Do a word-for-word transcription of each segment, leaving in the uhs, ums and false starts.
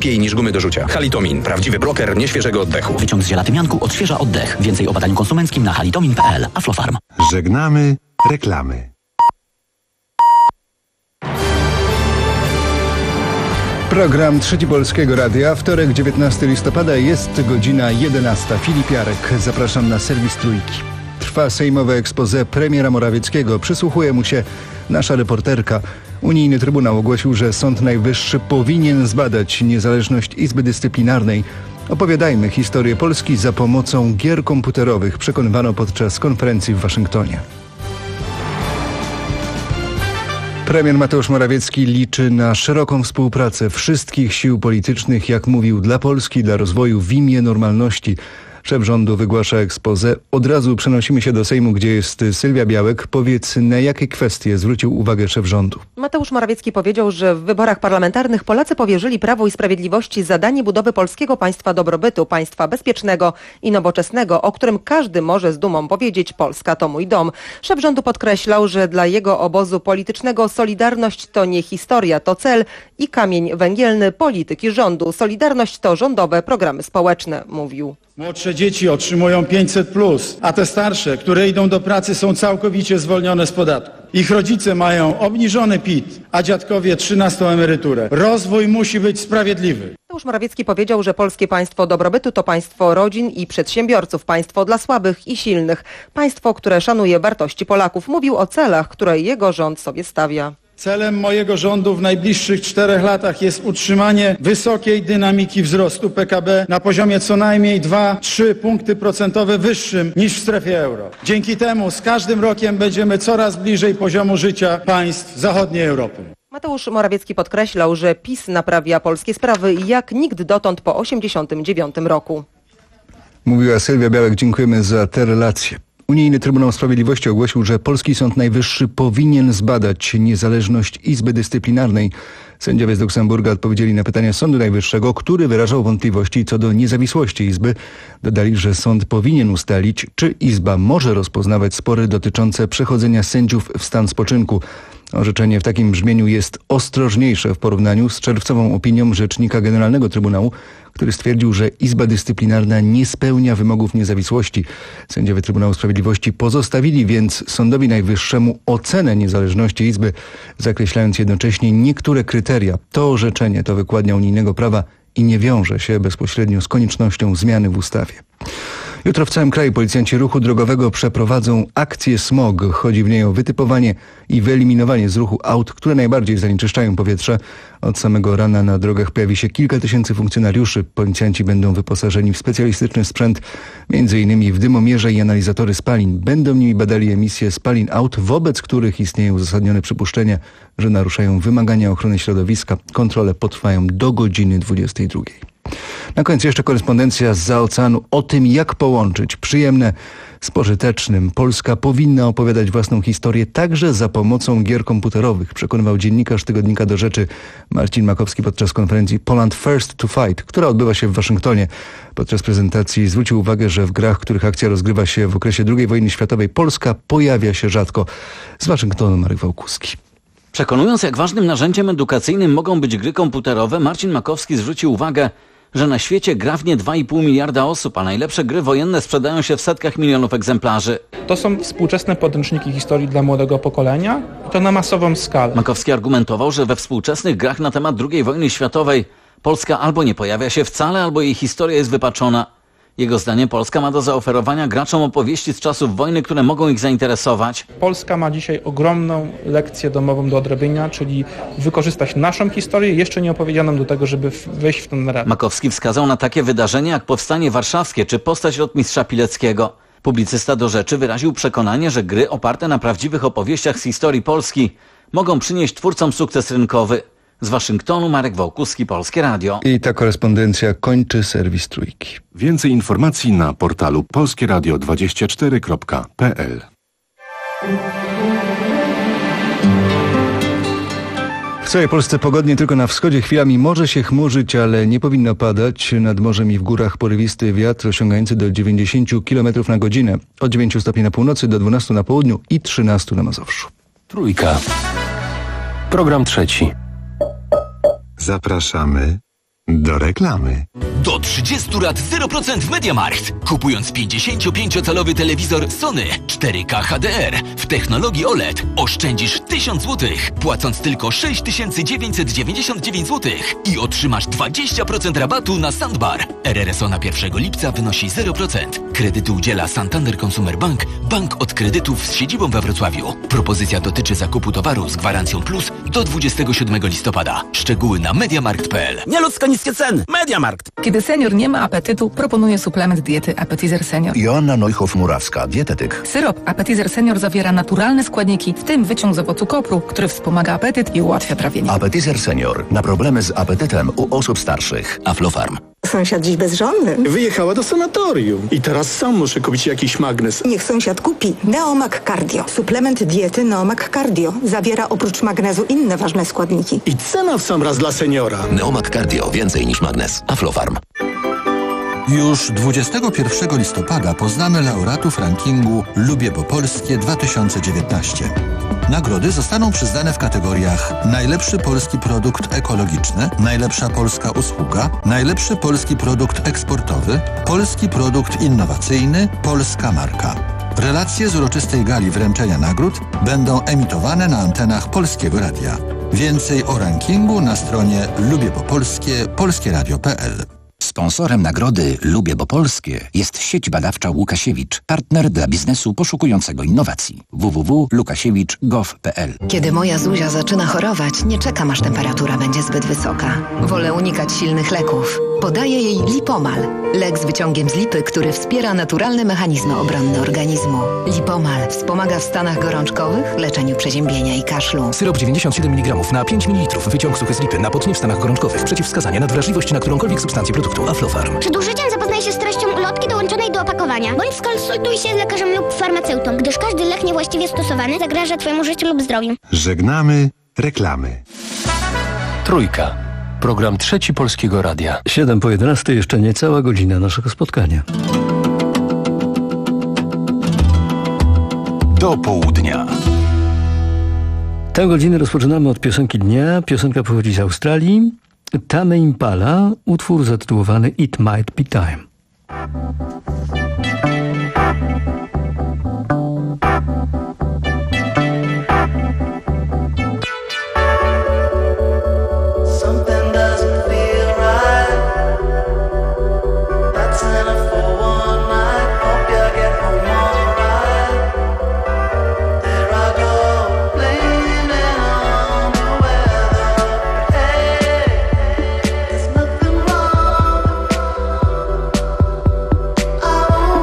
lepiej niż gumy do rzucia. Halitomin. Prawdziwy bloker nieświeżego oddechu. Wyciąg z żelatymianku odświeża oddech. Więcej o badaniu konsumenckim na halitomin kropka p l. Aflofarm. Żegnamy reklamy. Program Trzeci Polskiego Radia. Wtorek, dziewiętnastego listopada, jest godzina jedenasta. Filip Jarek. Zapraszam na serwis Trójki. Trwa sejmowe expose premiera Morawieckiego. Przysłuchuje mu się nasza reporterka. Unijny Trybunał ogłosił, że Sąd Najwyższy powinien zbadać niezależność Izby Dyscyplinarnej. Opowiadajmy historię Polski za pomocą gier komputerowych, przekonywano podczas konferencji w Waszyngtonie. Premier Mateusz Morawiecki liczy na szeroką współpracę wszystkich sił politycznych, jak mówił, dla Polski, dla rozwoju w imię normalności. Szef rządu wygłasza expose. Od razu przenosimy się do Sejmu, gdzie jest Sylwia Białek. Powiedz, na jakie kwestie zwrócił uwagę szef rządu? Mateusz Morawiecki powiedział, że w wyborach parlamentarnych Polacy powierzyli Prawu i Sprawiedliwości zadanie budowy polskiego państwa dobrobytu, państwa bezpiecznego i nowoczesnego, o którym każdy może z dumą powiedzieć: Polska to mój dom. Szef rządu podkreślał, że dla jego obozu politycznego Solidarność to nie historia, to cel i kamień węgielny polityki rządu. Solidarność to rządowe programy społeczne, mówił. Młodsze dzieci otrzymują pięćset plus, a te starsze, które idą do pracy, są całkowicie zwolnione z podatku. Ich rodzice mają obniżony P I T, a dziadkowie trzynastą emeryturę. Rozwój musi być sprawiedliwy. Mateusz Morawiecki powiedział, że polskie państwo dobrobytu to państwo rodzin i przedsiębiorców, państwo dla słabych i silnych, państwo, które szanuje wartości Polaków. Mówił o celach, które jego rząd sobie stawia. Celem mojego rządu w najbliższych czterech latach jest utrzymanie wysokiej dynamiki wzrostu P K B na poziomie co najmniej dwa do trzech punkty procentowe wyższym niż w strefie euro. Dzięki temu z każdym rokiem będziemy coraz bliżej poziomu życia państw zachodniej Europy. Mateusz Morawiecki podkreślał, że PiS naprawia polskie sprawy jak nikt dotąd po osiemdziesiątym dziewiątym roku. Mówiła Sylwia Białek. Dziękujemy za te relacje. Unijny Trybunał Sprawiedliwości ogłosił, że polski Sąd Najwyższy powinien zbadać niezależność Izby Dyscyplinarnej. Sędziowie z Luksemburga odpowiedzieli na pytania Sądu Najwyższego, który wyrażał wątpliwości co do niezawisłości Izby. Dodali, że sąd powinien ustalić, czy Izba może rozpoznawać spory dotyczące przechodzenia sędziów w stan spoczynku. Orzeczenie w takim brzmieniu jest ostrożniejsze w porównaniu z czerwcową opinią rzecznika Generalnego Trybunału, który stwierdził, że Izba Dyscyplinarna nie spełnia wymogów niezawisłości. Sędziowie Trybunału Sprawiedliwości pozostawili więc Sądowi Najwyższemu ocenę niezależności Izby, zakreślając jednocześnie niektóre kryteria. To orzeczenie to wykładnia unijnego prawa i nie wiąże się bezpośrednio z koniecznością zmiany w ustawie. Jutro w całym kraju policjanci ruchu drogowego przeprowadzą akcję smog. Chodzi w niej o wytypowanie i wyeliminowanie z ruchu aut, które najbardziej zanieczyszczają powietrze. Od samego rana na drogach pojawi się kilka tysięcy funkcjonariuszy. Policjanci będą wyposażeni w specjalistyczny sprzęt, między innymi w dymomierze i analizatory spalin. Będą nimi badali emisję spalin aut, wobec których istnieje uzasadnione przypuszczenie, że naruszają wymagania ochrony środowiska. Kontrole potrwają do godziny dwudziestej drugiej. Na koniec jeszcze korespondencja zza oceanu o tym, jak połączyć przyjemne z pożytecznym. Polska powinna opowiadać własną historię także za pomocą gier komputerowych, przekonywał dziennikarz tygodnika Do Rzeczy Marcin Makowski podczas konferencji Poland First to Fight, która odbywa się w Waszyngtonie. Podczas prezentacji zwrócił uwagę, że w grach, których akcja rozgrywa się w okresie drugiej wojny światowej, Polska pojawia się rzadko. Z Waszyngtonu Marek Wałkuski. Przekonując, jak ważnym narzędziem edukacyjnym mogą być gry komputerowe, Marcin Makowski zwrócił uwagę, że na świecie gra w nie dwa i pół miliarda osób, a najlepsze gry wojenne sprzedają się w setkach milionów egzemplarzy. To są współczesne podręczniki historii dla młodego pokolenia i to na masową skalę. Makowski argumentował, że we współczesnych grach na temat drugiej wojny światowej Polska albo nie pojawia się wcale, albo jej historia jest wypaczona. Jego zdaniem Polska ma do zaoferowania graczom opowieści z czasów wojny, które mogą ich zainteresować. Polska ma dzisiaj ogromną lekcję domową do odrobienia, czyli wykorzystać naszą historię, jeszcze nie opowiedzianą, do tego, żeby wejść w tę narrację. Makowski wskazał na takie wydarzenia jak Powstanie Warszawskie czy postać rotmistrza Pileckiego. Publicysta Do Rzeczy wyraził przekonanie, że gry oparte na prawdziwych opowieściach z historii Polski mogą przynieść twórcom sukces rynkowy. Z Waszyngtonu Marek Wałkuski, Polskie Radio. I ta korespondencja kończy serwis Trójki. Więcej informacji na portalu polskie radio dwadzieścia cztery kropka p l. W całej Polsce pogodnie, tylko na wschodzie chwilami może się chmurzyć, ale nie powinno padać. Nad morzem i w górach porywisty wiatr osiągający do dziewięćdziesięciu kilometrów na godzinę. Od dziewięciu stopni na północy do dwunastu na południu i trzynastu na Mazowszu. Trójka. Program trzeci. Zapraszamy Do reklamy. Do trzydziestu lat zero procent w MediaMarkt. Kupując pięćdziesięciopięciocalowy telewizor Sony cztery K H D R w technologii O L E D oszczędzisz tysiąc złotych, płacąc tylko sześć tysięcy dziewięćset dziewięćdziesiąt dziewięć złotych i otrzymasz dwadzieścia procent rabatu na soundbar. R R S O na pierwszego lipca wynosi zero procent. Kredytu udziela Santander Consumer Bank, bank od kredytów z siedzibą we Wrocławiu. Propozycja dotyczy zakupu towaru z gwarancją plus do dwudziestego siódmego listopada. Szczegóły na mediamarkt kropka p l. Nieludzko niskie ceny. MediaMarkt. Kiedy senior nie ma apetytu, proponuję suplement diety Appetizer Senior. Joanna Neuhoff-Murawska, dietetyk. Syrop Appetizer Senior zawiera naturalne składniki, w tym wyciąg z owocu kopru, który wspomaga apetyt i ułatwia trawienie. Appetizer Senior. Na problemy z apetytem u osób starszych. Aflofarm. Sąsiad dziś bezżonny. Wyjechała do sanatorium. I teraz sam muszę kupić jakiś magnes. Niech sąsiad kupi Neomag Cardio. Suplement diety Neomag Cardio. Zawiera oprócz magnezu inne ważne składniki. I cena w sam raz dla seniora. Neomag Cardio. Więcej niż magnes. Aflofarm. Już dwudziestego pierwszego listopada poznamy laureatów rankingu Lubię po Polskie dwa tysiące dziewiętnaście. Nagrody zostaną przyznane w kategoriach najlepszy polski produkt ekologiczny, najlepsza polska usługa, najlepszy polski produkt eksportowy, polski produkt innowacyjny, polska marka. Relacje z uroczystej gali wręczenia nagród będą emitowane na antenach Polskiego Radia. Więcej o rankingu na stronie lubię po polskie polskie radio kropka p l. Sponsorem nagrody Lubię bo Polskie jest sieć badawcza Łukasiewicz, partner dla biznesu poszukującego innowacji. w w w kropka łukasiewicz kropka gov kropka p l. Kiedy moja Zuzia zaczyna chorować, nie czekam aż temperatura będzie zbyt wysoka. Wolę unikać silnych leków. Podaję jej Lipomal. Lek z wyciągiem z lipy, który wspiera naturalne mechanizmy obronne organizmu. Lipomal wspomaga w stanach gorączkowych, leczeniu przeziębienia i kaszlu. Syrop dziewięćdziesiąt siedem miligramów na pięć mililitrów. Wyciąg suchy z lipy na potnie w stanach gorączkowych. Przeciwwskazania nadwrażliwość na którąkolwiek substancję produktu. Aflofarm. Przed użyciem zapoznaj się z treścią ulotki dołączonej do opakowania, bądź skonsultuj się z lekarzem lub farmaceutą, gdyż każdy lek niewłaściwie stosowany zagraża Twojemu życiu lub zdrowiu. Żegnamy reklamy. Trójka. Program Trzeci Polskiego Radia. siedem po jedenastej, jeszcze niecała godzina naszego spotkania. Do południa. Tę godzinę rozpoczynamy od piosenki dnia. Piosenka pochodzi z Australii. Tame Impala, utwór zatytułowany It Might Be Time. I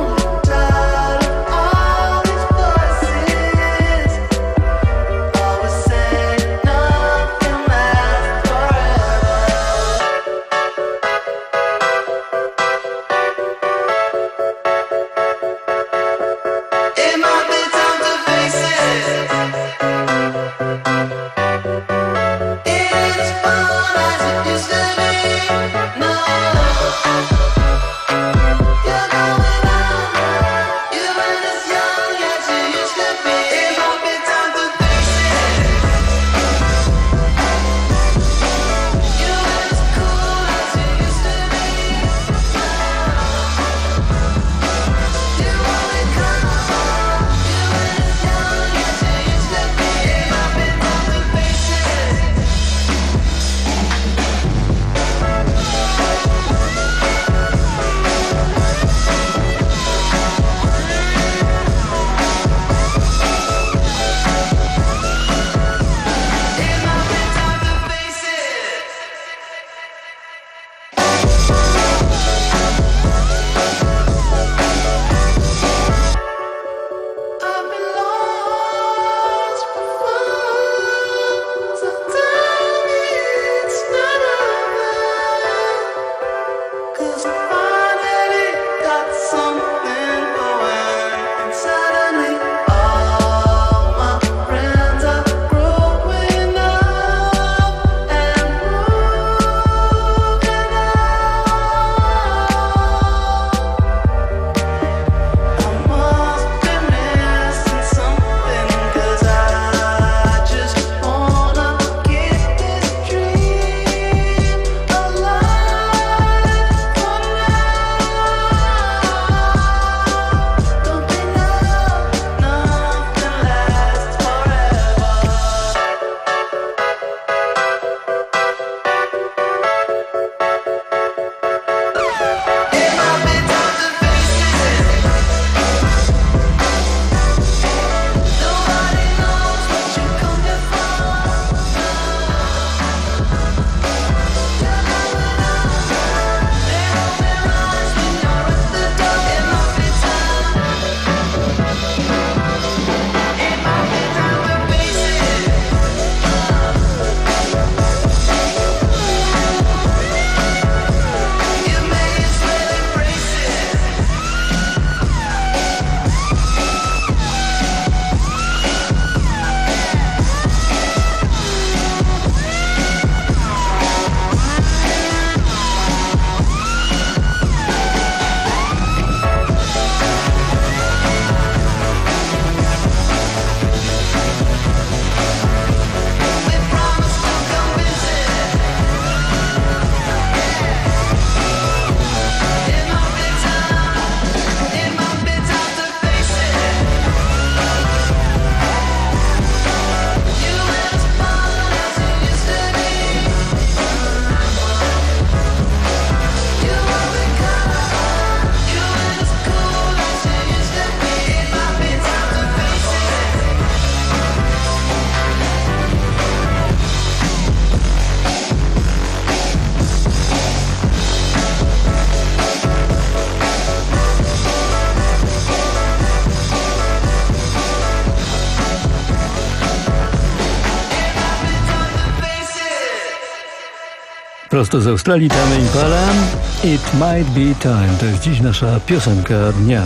Prosto z Australii, Tame Impala, It Might Be Time. To jest dziś nasza piosenka dnia.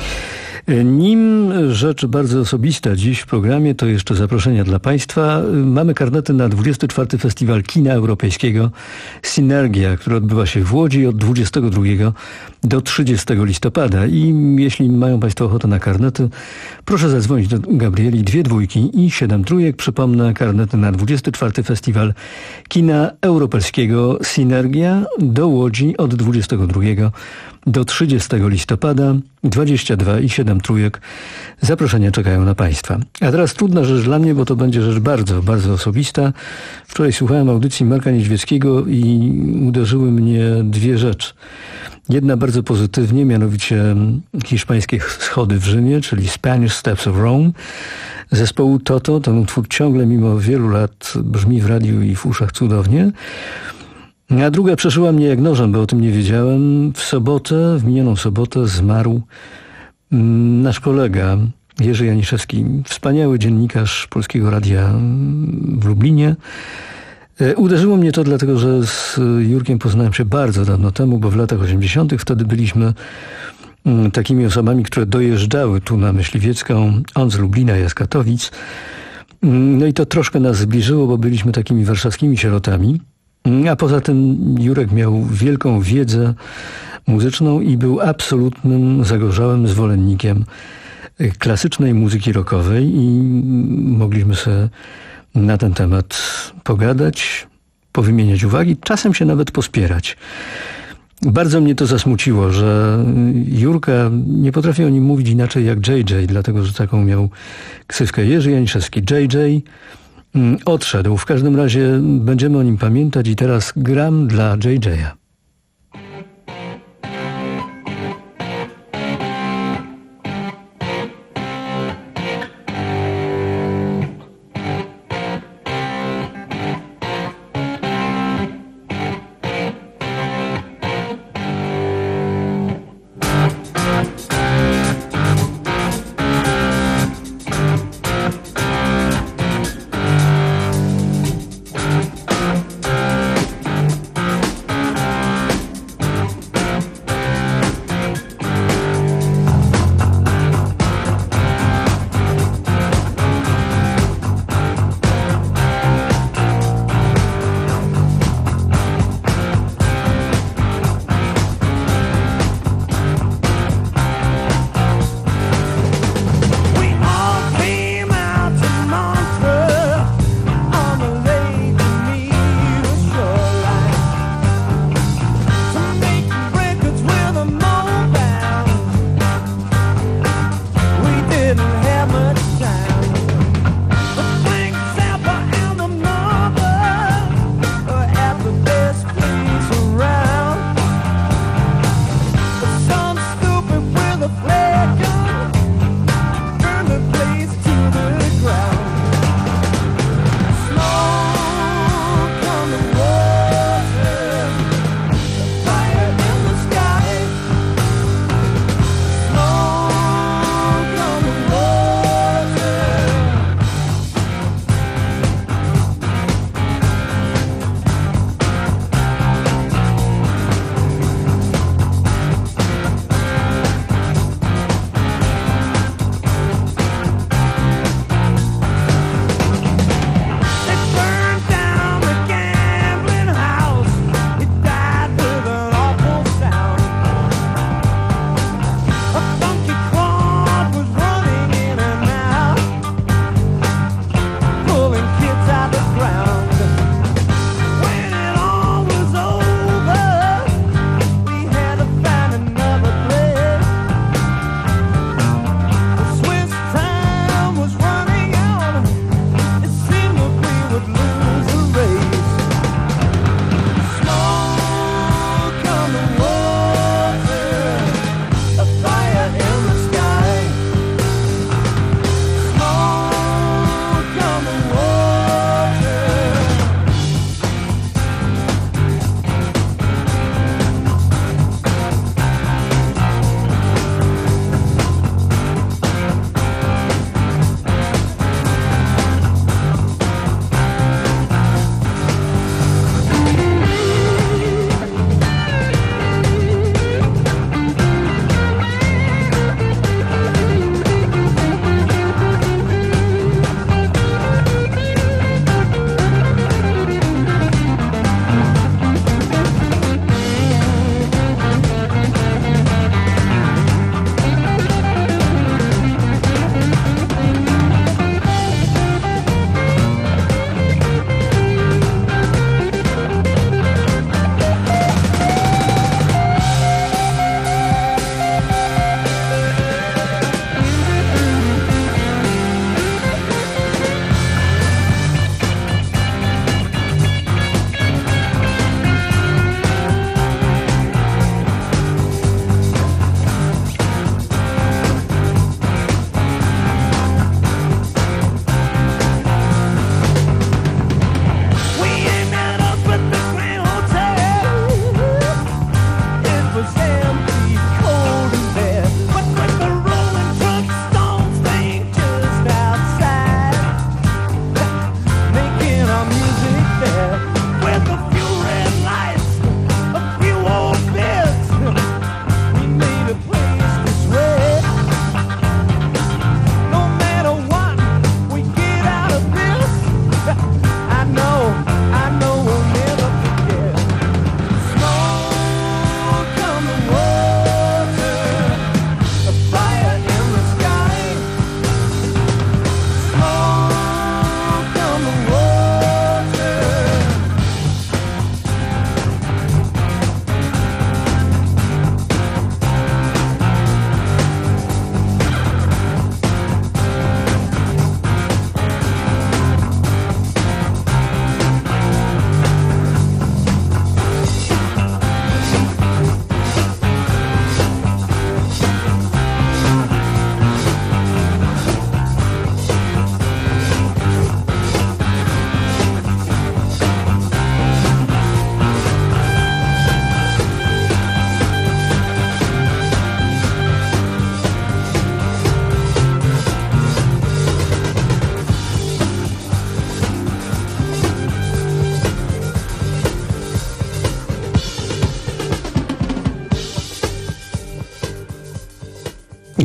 Nim rzecz bardzo osobista dziś w programie, to jeszcze zaproszenia dla Państwa. Mamy karnety na dwudziesty czwarty Festiwal Kina Europejskiego Synergia, który odbywa się w Łodzi od dwudziestego drugiego do trzydziestego listopada. I jeśli mają Państwo ochotę na karnety, proszę zadzwonić do Gabrieli, dwie dwójki i siedem trójek. Przypomnę, karnety na dwudziesty czwarty Festiwal Kina Europejskiego Synergia do Łodzi od dwudziestego drugiego do trzydziestego listopada, dwadzieścia dwa i siedem trójek. Zaproszenia czekają na Państwa. A teraz trudna rzecz dla mnie, bo to będzie rzecz bardzo, bardzo osobista. Wczoraj słuchałem audycji Marka Niedźwieckiego i uderzyły mnie dwie rzeczy. Jedna bardzo pozytywnie, mianowicie hiszpańskie schody w Rzymie, czyli Spanish Steps of Rome. Zespołu Toto, ten utwór ciągle mimo wielu lat brzmi w radiu i w uszach cudownie. A druga przeszyła mnie jak nożem, bo o tym nie wiedziałem. W sobotę, w minioną sobotę zmarł nasz kolega Jerzy Janiszewski, wspaniały dziennikarz Polskiego Radia w Lublinie. Uderzyło mnie to dlatego, że z Jurkiem poznałem się bardzo dawno temu, bo w latach osiemdziesiątych wtedy byliśmy takimi osobami, które dojeżdżały tu na Myśliwiecką, on z Lublina, ja z Katowic. No i to troszkę nas zbliżyło, bo byliśmy takimi warszawskimi sierotami. A poza tym Jurek miał wielką wiedzę muzyczną i był absolutnym, zagorzałym zwolennikiem klasycznej muzyki rockowej i mogliśmy sobie na ten temat pogadać, powymieniać uwagi, czasem się nawet pospierać. Bardzo mnie to zasmuciło, że Jurka, nie potrafi o nim mówić inaczej jak J J, dlatego że taką miał ksywkę. Jerzy Janiszewski, J J, odszedł. W każdym razie będziemy o nim pamiętać i teraz gram dla J J-a.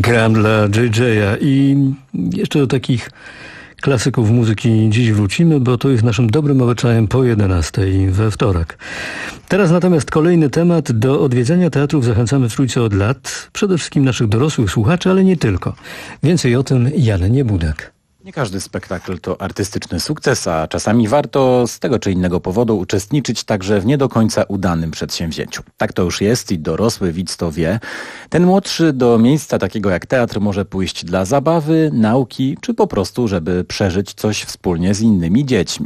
Gram dla J J a i jeszcze do takich klasyków muzyki dziś wrócimy, bo to jest naszym dobrym obyczajem po jedenastej we wtorek. Teraz natomiast kolejny temat. Do odwiedzania teatrów zachęcamy w Trójce od lat. Przede wszystkim naszych dorosłych słuchaczy, ale nie tylko. Więcej o tym Jan Niebudek. Nie każdy spektakl to artystyczny sukces, a czasami warto z tego czy innego powodu uczestniczyć także w nie do końca udanym przedsięwzięciu. Tak to już jest i dorosły widz to wie. Ten młodszy do miejsca takiego jak teatr może pójść dla zabawy, nauki, czy po prostu, żeby przeżyć coś wspólnie z innymi dziećmi.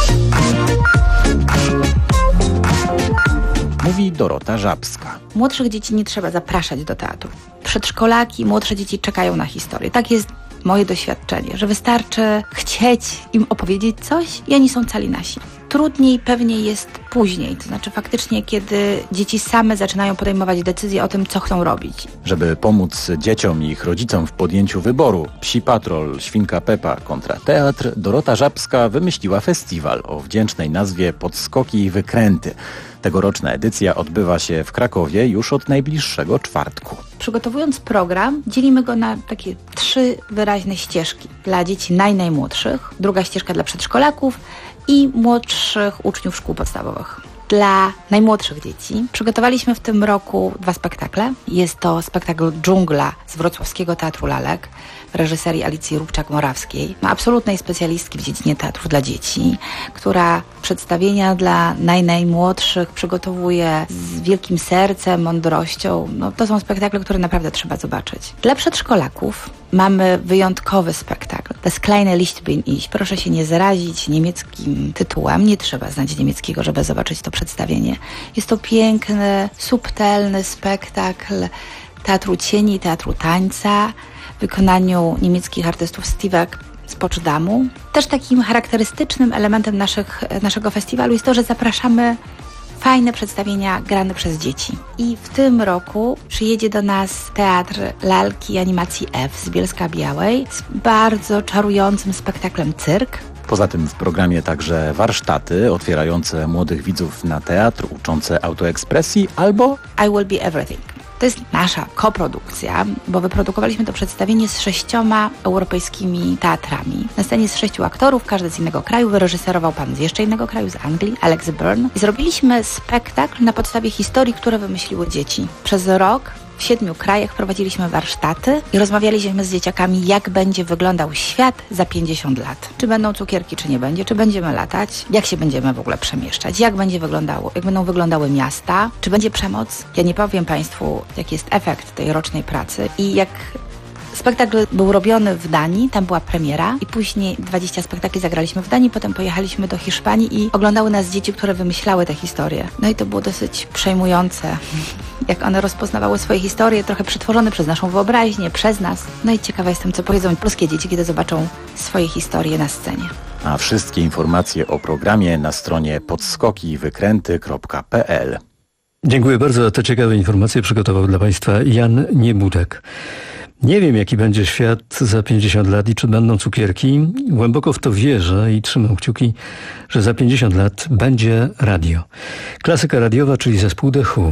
Mówi Dorota Żabska. Młodszych dzieci nie trzeba zapraszać do teatru. Przedszkolaki, młodsze dzieci czekają na historię. Tak jest moje doświadczenie, że wystarczy chcieć im opowiedzieć coś i oni są cali nasi. Trudniej pewnie jest później, to znaczy faktycznie, kiedy dzieci same zaczynają podejmować decyzje o tym, co chcą robić. Żeby pomóc dzieciom i ich rodzicom w podjęciu wyboru Psi Patrol, Świnka Pepa kontra teatr, Dorota Żabska wymyśliła festiwal o wdzięcznej nazwie Podskoki i Wykręty. Tegoroczna edycja odbywa się w Krakowie już od najbliższego czwartku. Przygotowując program, dzielimy go na takie trzy wyraźne ścieżki. Dla dzieci naj, najmłodszych, druga ścieżka dla przedszkolaków i młodszych uczniów szkół podstawowych. Dla najmłodszych dzieci przygotowaliśmy w tym roku dwa spektakle. Jest to spektakl Dżungla z Wrocławskiego Teatru Lalek w reżyserii Alicji Róbczak-Morawskiej, absolutnej specjalistki w dziedzinie teatru dla dzieci, która przedstawienia dla naj, najmłodszych przygotowuje z wielkim sercem, mądrością. No, to są spektakle, które naprawdę trzeba zobaczyć. Dla przedszkolaków mamy wyjątkowy spektakl. Das kleine Licht bin ich. Proszę się nie zrazić niemieckim tytułem. Nie trzeba znać niemieckiego, żeby zobaczyć to przedstawienie. Jest to piękny, subtelny spektakl teatru cieni, teatru tańca w wykonaniu niemieckich artystów Stiwek z Poczdamу. Też takim charakterystycznym elementem naszych, naszego festiwalu jest to, że zapraszamy fajne przedstawienia grane przez dzieci. I w tym roku przyjedzie do nas Teatr Lalki Animacji F z Bielska-Białej z bardzo czarującym spektaklem Cyrk. Poza tym w programie także warsztaty otwierające młodych widzów na teatr, uczące autoekspresji albo I Will Be Everything. To jest nasza koprodukcja, bo wyprodukowaliśmy to przedstawienie z sześcioma europejskimi teatrami. Na scenie jest sześciu aktorów, każdy z innego kraju. Wyreżyserował pan z jeszcze innego kraju, z Anglii, Alex Byrne. I zrobiliśmy spektakl na podstawie historii, które wymyśliły dzieci. Przez rok w siedmiu krajach prowadziliśmy warsztaty i rozmawialiśmy z dzieciakami, jak będzie wyglądał świat za pięćdziesiąt lat. Czy będą cukierki, czy nie będzie, czy będziemy latać, jak się będziemy w ogóle przemieszczać, jak będzie wyglądało, jak będą wyglądały miasta, czy będzie przemoc. Ja nie powiem Państwu, jaki jest efekt tej rocznej pracy i jak spektakl był robiony w Danii, tam była premiera i później dwadzieścia spektakli zagraliśmy w Danii, potem pojechaliśmy do Hiszpanii i oglądały nas dzieci, które wymyślały te historie. No i to było dosyć przejmujące, jak one rozpoznawały swoje historie, trochę przetworzone przez naszą wyobraźnię, przez nas. No i ciekawa jestem, co powiedzą polskie dzieci, kiedy zobaczą swoje historie na scenie. A wszystkie informacje o programie na stronie podskoki wykręty kropka p l. Dziękuję bardzo. A te ciekawe informacje przygotował dla Państwa Jan Niebudek. Nie wiem, jaki będzie świat za pięćdziesiąt lat i czy będą cukierki. Głęboko w to wierzę i trzymam kciuki, że za pięćdziesiąt lat będzie radio. Klasyka radiowa, czyli zespół The Who.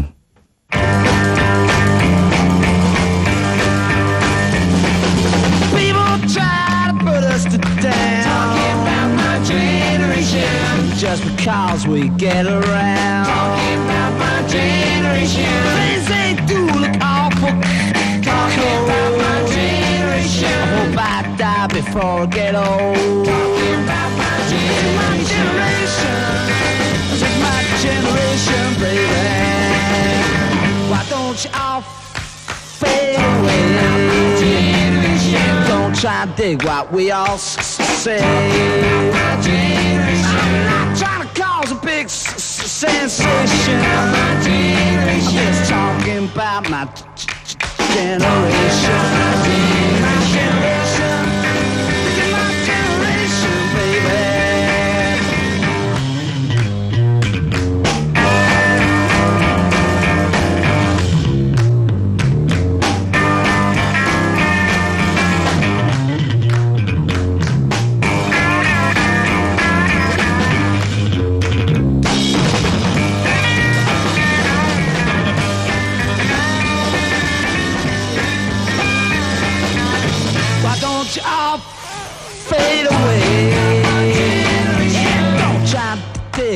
Just because we get around talking about my generation. Things they do look awful. Talking about my generation. I hope I die before I get old. Talking about my generation. This is my generation, baby. Why don't you all fade away? Don't try to dig what we all say. My generation. I'm not trying to cause a big s- s- sensation. I'm just talking about my g- g- generation. My generation. Look at my generation, baby.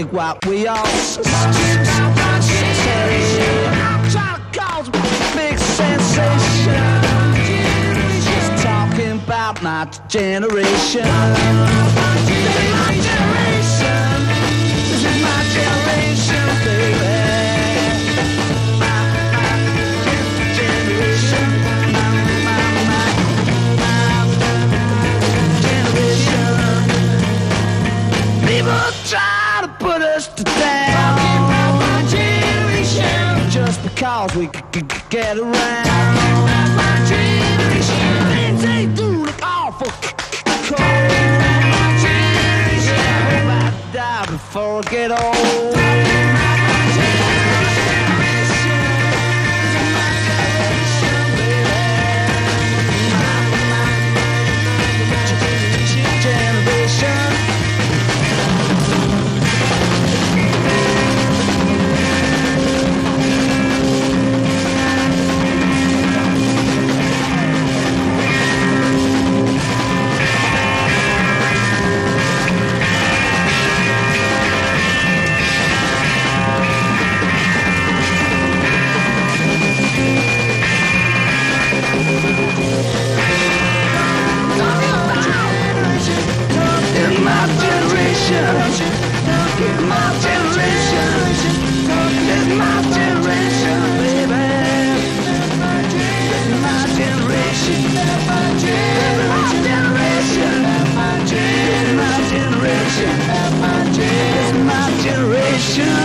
what we all say. Try to cause a big sensation. Just talking about my generation. This is my generation. This is my generation, baby. My, my generation. My, my, my, my generation. People try to put us to down. Talking about my generation. Just because we c- c- get around. Talking about my generation. Things they do look awful c- c- cold. My generation. I hope I die before I get old. Talking about my generation. My generation, baby. My, my, my generation. My generation, my generation, it's my generation, baby. It's my generation, my generation, my generation, it's my generation.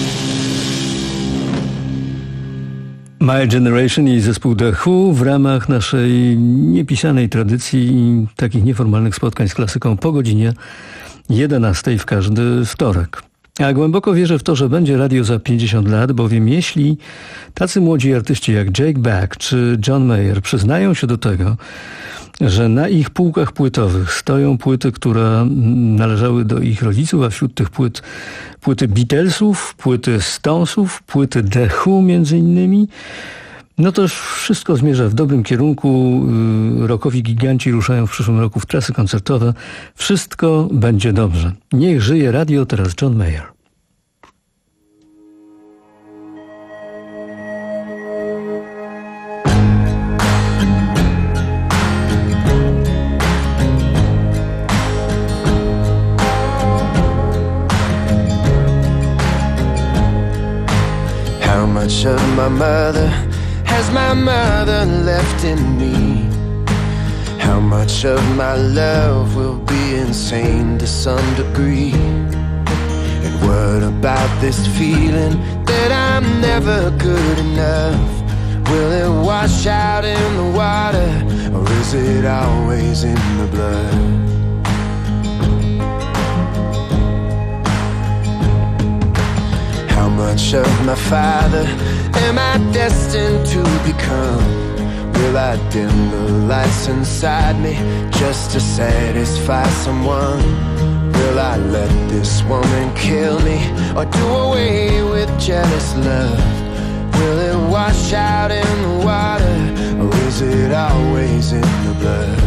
My Generation i zespół The Who w ramach naszej niepisanej tradycji i takich nieformalnych spotkań z klasyką po godzinie jedenastej w każdy wtorek. A głęboko wierzę w to, że będzie radio za pięćdziesiąt lat, bowiem jeśli tacy młodzi artyści jak Jake Beck czy John Mayer przyznają się do tego, że na ich półkach płytowych stoją płyty, które należały do ich rodziców, a wśród tych płyt płyty Beatlesów, płyty Stonesów, płyty The Who między innymi, no to już wszystko zmierza w dobrym kierunku. Rockowi giganci ruszają w przyszłym roku w trasy koncertowe. Wszystko będzie dobrze. Niech żyje radio, teraz John Mayer. How much of my mother has my mother left in me? How much of my love will be insane to some degree? And what about this feeling that I'm never good enough? Will it wash out in the water, or is it always in the blood? How much of my father am I destined to become? Will I dim the lights inside me just to satisfy someone? Will I let this woman kill me or do away with jealous love? Will it wash out in the water, or is it always in the blood?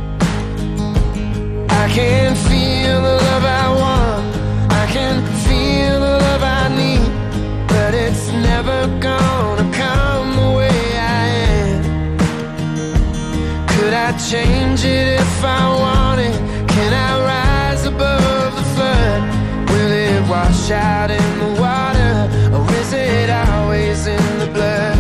I can feel the love I want, I can feel the love I need, but it's never gonna come the way I am. Could I change it if I wanted? Can I rise above the flood? Will it wash out in the water, or is it always in the blood?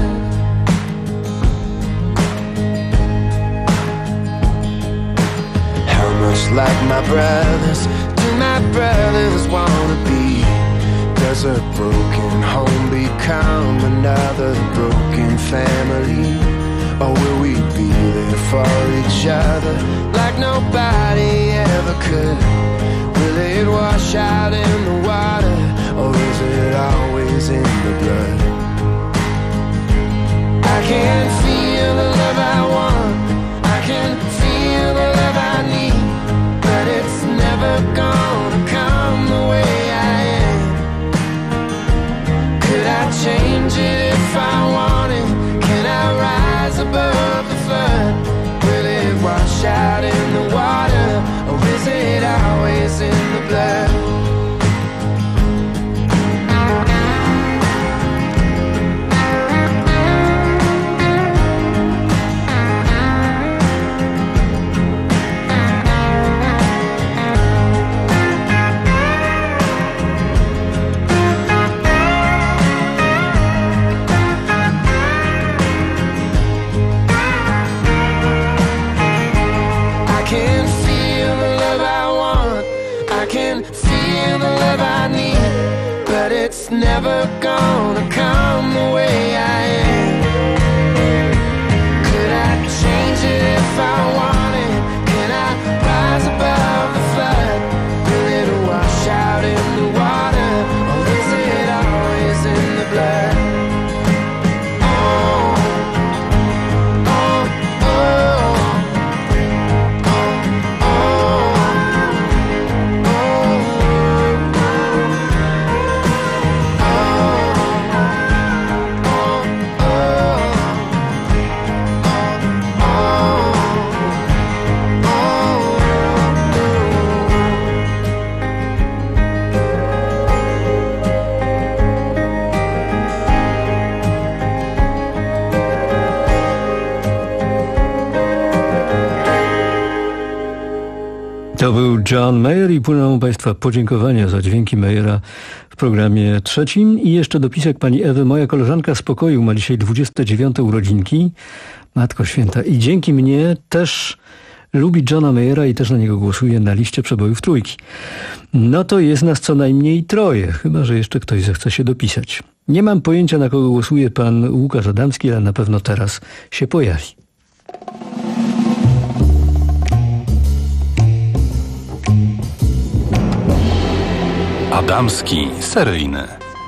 How much like my brothers do my brothers wanna be? Does a broken home become another broken family? Or will we be there for each other like nobody ever could? Will it wash out in the water, or is it always in the blood? I can feel the love I want, I can feel the love I need, but it's never gonna come the way I am. Could I change it if I wanted? Can I rise above the flood? Will it wash out in the water, or is it always in the blood? never gonna come the way I am. Could I change it if I wanted? Can I rise above the flood? Will it wash out in the water? Or is it always in the blood? To był John Mayer i płyną Państwa podziękowania za dźwięki Mayera w programie trzecim. I jeszcze dopisek pani Ewy. Moja koleżanka z pokoju ma dzisiaj dwudzieste dziewiąte urodzinki. Matko Święta. I dzięki mnie też lubi Johna Mayera i też na niego głosuje na liście przebojów trójki. No to jest nas co najmniej troje, chyba że jeszcze ktoś zechce się dopisać. Nie mam pojęcia, na kogo głosuje pan Łukasz Adamski, ale na pewno teraz się pojawi. Adamski seryjny.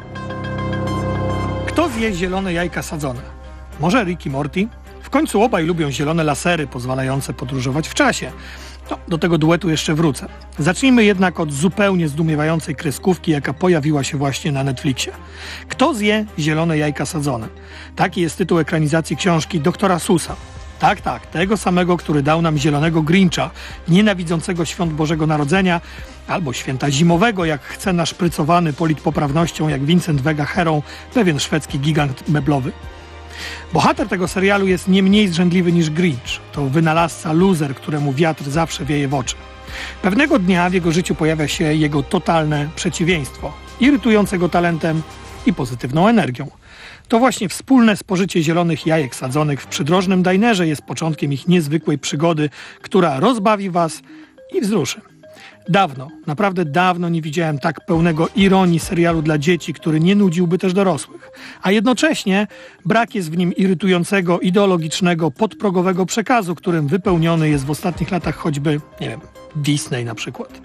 Kto zje zielone jajka sadzone? Może Rick i Morty? W końcu obaj lubią zielone lasery pozwalające podróżować w czasie. No, do tego duetu jeszcze wrócę. Zacznijmy jednak od zupełnie zdumiewającej kreskówki, jaka pojawiła się właśnie na Netflixie. Kto zje zielone jajka sadzone? Taki jest tytuł ekranizacji książki doktora Seussa. Tak, tak, tego samego, który dał nam zielonego Grincha, nienawidzącego świąt Bożego Narodzenia, albo święta zimowego, jak chce naszprycowany politpoprawnością jak Vincent Vega Herą, pewien szwedzki gigant meblowy. Bohater tego serialu jest nie mniej zrzędliwy niż Grinch. To wynalazca loser, któremu wiatr zawsze wieje w oczy. Pewnego dnia w jego życiu pojawia się jego totalne przeciwieństwo, irytujące go talentem i pozytywną energią. To właśnie wspólne spożycie zielonych jajek sadzonych w przydrożnym dinerze jest początkiem ich niezwykłej przygody, która rozbawi was i wzruszy. Dawno, naprawdę dawno nie widziałem tak pełnego ironii serialu dla dzieci, który nie nudziłby też dorosłych. A jednocześnie brak jest w nim irytującego, ideologicznego, podprogowego przekazu, którym wypełniony jest w ostatnich latach choćby, nie wiem, Disney na przykład.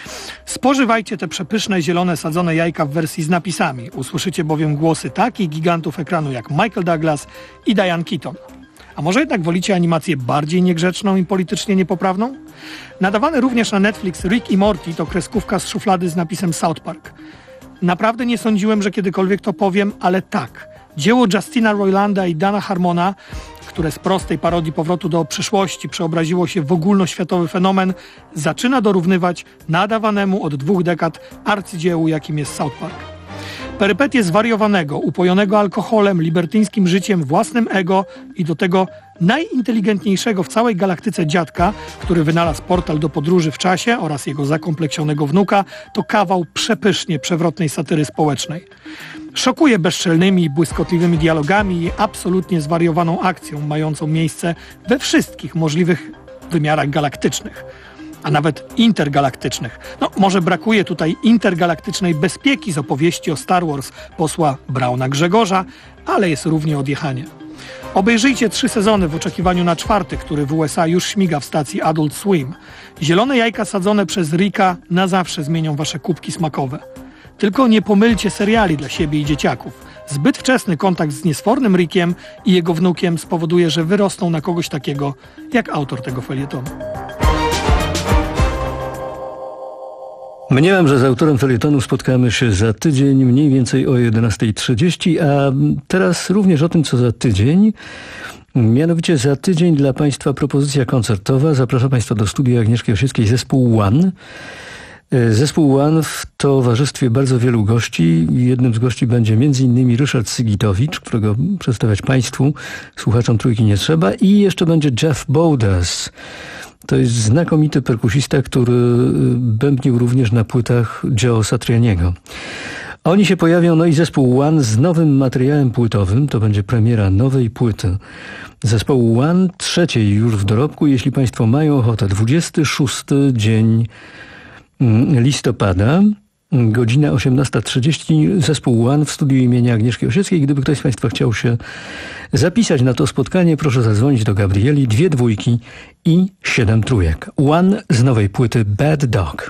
Spożywajcie te przepyszne, zielone, sadzone jajka w wersji z napisami. Usłyszycie bowiem głosy takich gigantów ekranu jak Michael Douglas i Diane Keaton. A może jednak wolicie animację bardziej niegrzeczną i politycznie niepoprawną? Nadawany również na Netflix Rick i Morty to kreskówka z szuflady z napisem South Park. Naprawdę nie sądziłem, że kiedykolwiek to powiem, ale tak. Dzieło Justina Roilanda i Dana Harmona, które z prostej parodii powrotu do przyszłości przeobraziło się w ogólnoświatowy fenomen, zaczyna dorównywać nadawanemu od dwóch dekad arcydziełu, jakim jest South Park. Perypetie zwariowanego, upojonego alkoholem, libertyńskim życiem, własnym ego i do tego najinteligentniejszego w całej galaktyce dziadka, który wynalazł portal do podróży w czasie oraz jego zakompleksionego wnuka, to kawał przepysznie przewrotnej satyry społecznej. Szokuje bezczelnymi i błyskotliwymi dialogami i absolutnie zwariowaną akcją, mającą miejsce we wszystkich możliwych wymiarach galaktycznych, a nawet intergalaktycznych. No, może brakuje tutaj intergalaktycznej bezpieki z opowieści o Star Wars posła Brauna Grzegorza, ale jest równie odjechanie. Obejrzyjcie trzy sezony w oczekiwaniu na czwarty, który w U S A już śmiga w stacji Adult Swim. Zielone jajka sadzone przez Ricka na zawsze zmienią wasze kubki smakowe. Tylko nie pomylcie seriali dla siebie i dzieciaków. Zbyt wczesny kontakt z niesfornym Rickiem i jego wnukiem spowoduje, że wyrosną na kogoś takiego jak autor tego felietonu. Mniemam, że z autorem felietonu spotkamy się za tydzień, mniej więcej o jedenastej trzydzieści, a teraz również o tym, co za tydzień. Mianowicie za tydzień dla Państwa propozycja koncertowa. Zapraszam Państwa do studia Agnieszki Osieckiej zespół One. Zespół One w towarzystwie bardzo wielu gości. Jednym z gości będzie m.in. Ryszard Sygitowicz, którego przedstawiać Państwu, słuchaczom Trójki nie trzeba. I jeszcze będzie Jeff Bowdas. To jest znakomity perkusista, który bębnił również na płytach Joe Satrianiego. Oni się pojawią, no i zespół One z nowym materiałem płytowym. To będzie premiera nowej płyty zespołu One, trzeciej już w dorobku. Jeśli Państwo mają ochotę, dwudziesty szósty dzień listopada. Godzina osiemnasta trzydzieści, zespół One w studiu imienia Agnieszki Osieckiej. Gdyby ktoś z Państwa chciał się zapisać na to spotkanie, proszę zadzwonić do Gabrieli, dwie dwójki i siedem trójek. One z nowej płyty Bad Dog.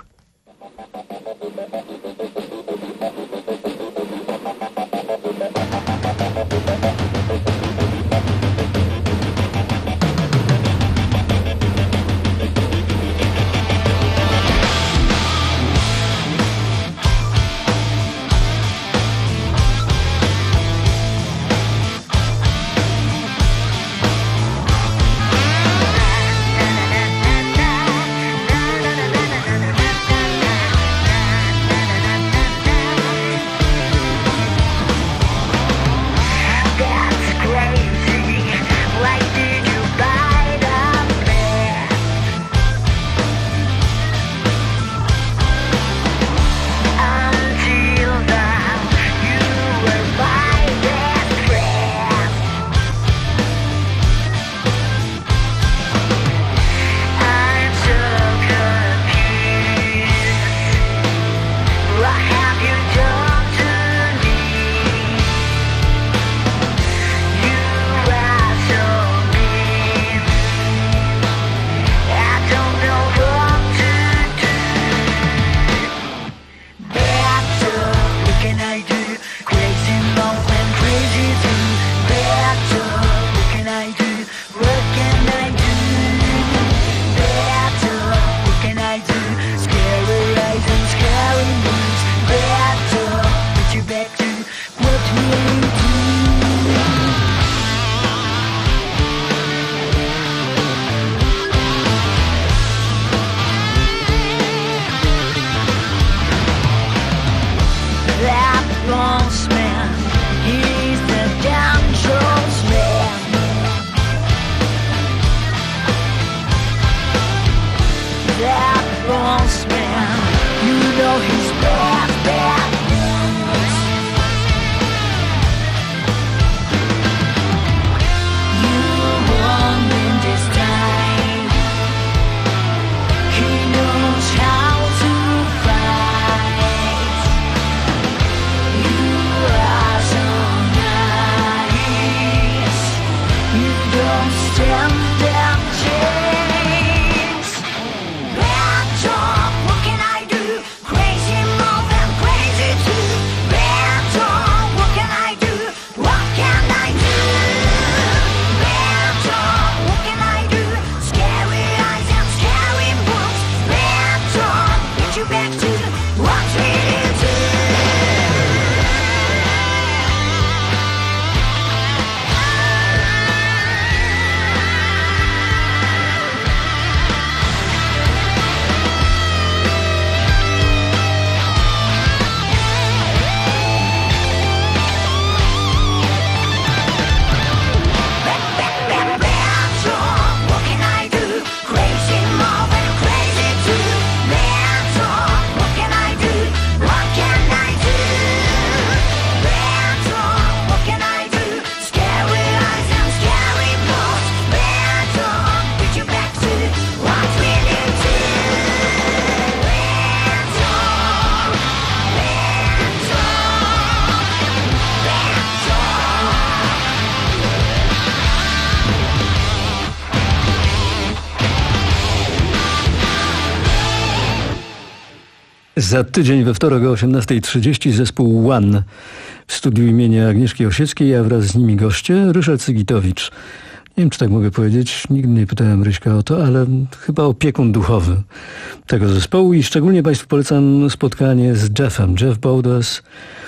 Za tydzień we wtorek o osiemnasta trzydzieści zespół One w studiu imienia Agnieszki Osieckiej, a wraz z nimi goście Ryszard Cygitowicz. Nie wiem, czy tak mogę powiedzieć, nigdy nie pytałem Ryśka o to, ale chyba opiekun duchowy tego zespołu i szczególnie Państwu polecam spotkanie z Jeffem. Jeff Bowdes,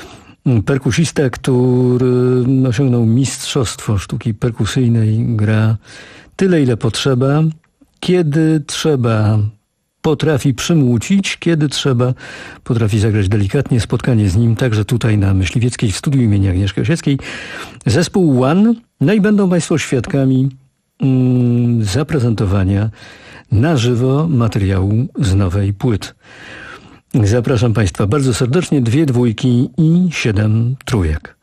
perkusista, który osiągnął mistrzostwo sztuki perkusyjnej, gra tyle, ile potrzeba, kiedy trzeba potrafi przymłócić, kiedy trzeba potrafi zagrać delikatnie. Spotkanie z nim także tutaj na Myśliwieckiej w studiu imienia Agnieszki Osieckiej. Zespół One, no i będą Państwo świadkami mm, zaprezentowania na żywo materiału z nowej płyty. Zapraszam Państwa bardzo serdecznie, dwie dwójki i siedem trójek.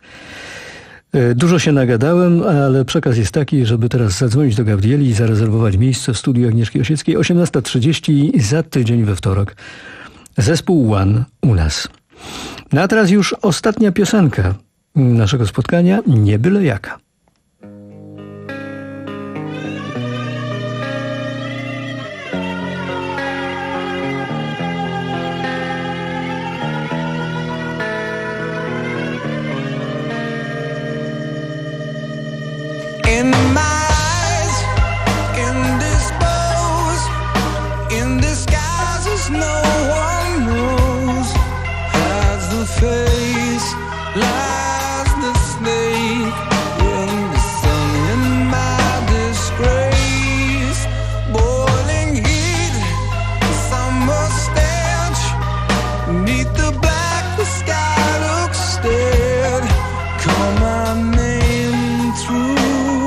Dużo się nagadałem, ale przekaz jest taki, żeby teraz zadzwonić do Gabrieli i zarezerwować miejsce w studiu Agnieszki Osieckiej. osiemnasta trzydzieści za tydzień we wtorek Zespół One u nas. No a teraz już ostatnia piosenka naszego spotkania, nie byle jaka. In my eyes, indisposed, in disguises no one knows. Hides the face, lies the snake in the sun. In my disgrace, boiling heat, summer stench. Neath the black, the sky looks stared. Call my name through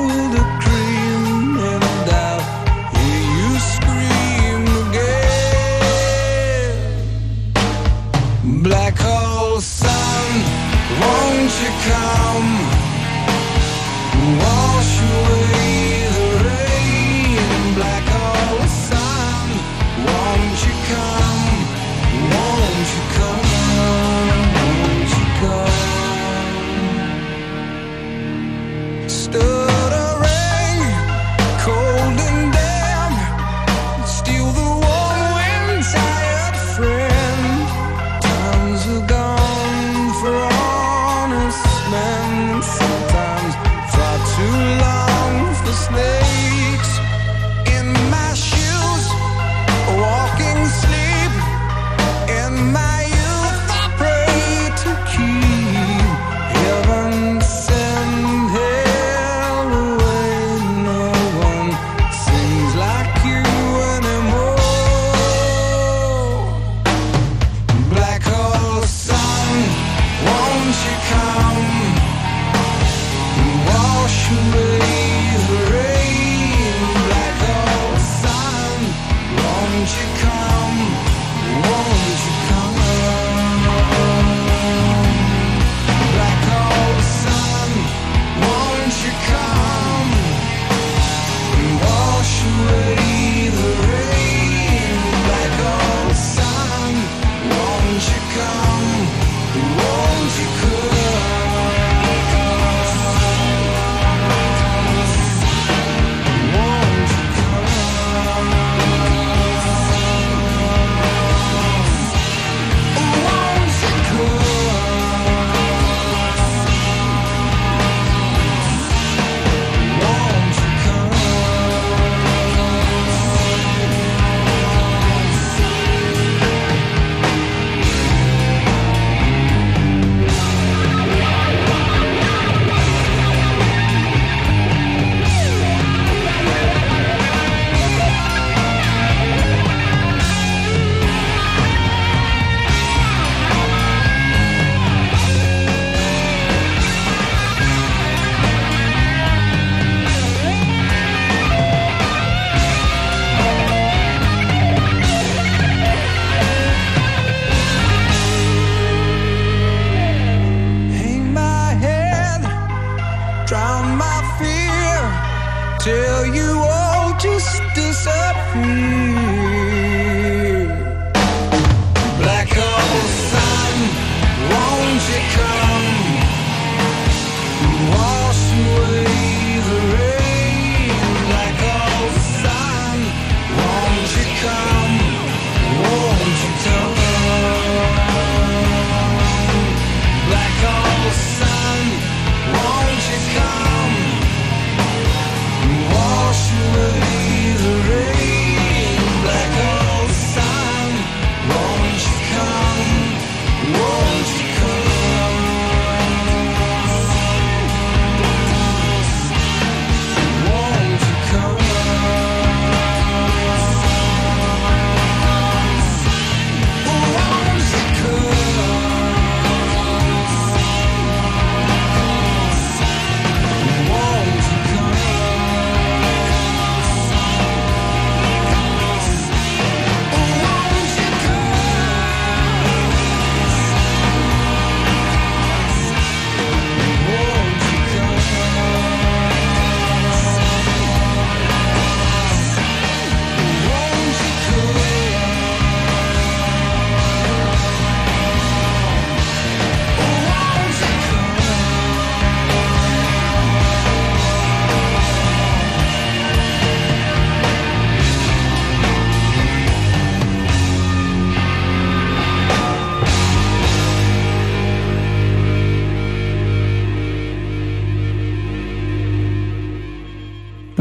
black hole sun, won't you come, wash away the rain. Black hole sun, won't you come, won't you come, won't you come. Stood a rain, cold and damp, steal the warm wind, tired friend. Gone for honest men, sometimes far too long for snakes. In my shoes, walking sleep. In my youth, I pray to keep heaven send hell away. No one sings like you anymore. Black hole sun, won't you come, wash away the rain. Black hole sun, won't you come, won't you come. Black hole sun, won't you come, wash away the rain. Black hole sun, won't you come, won't you come. Drown my fear till you all just disappear. Black hole sun, won't you come, wash away the rain. Black hole sun, won't you come, won't you come. Black hole sun, won't you come, wash away the rain. Black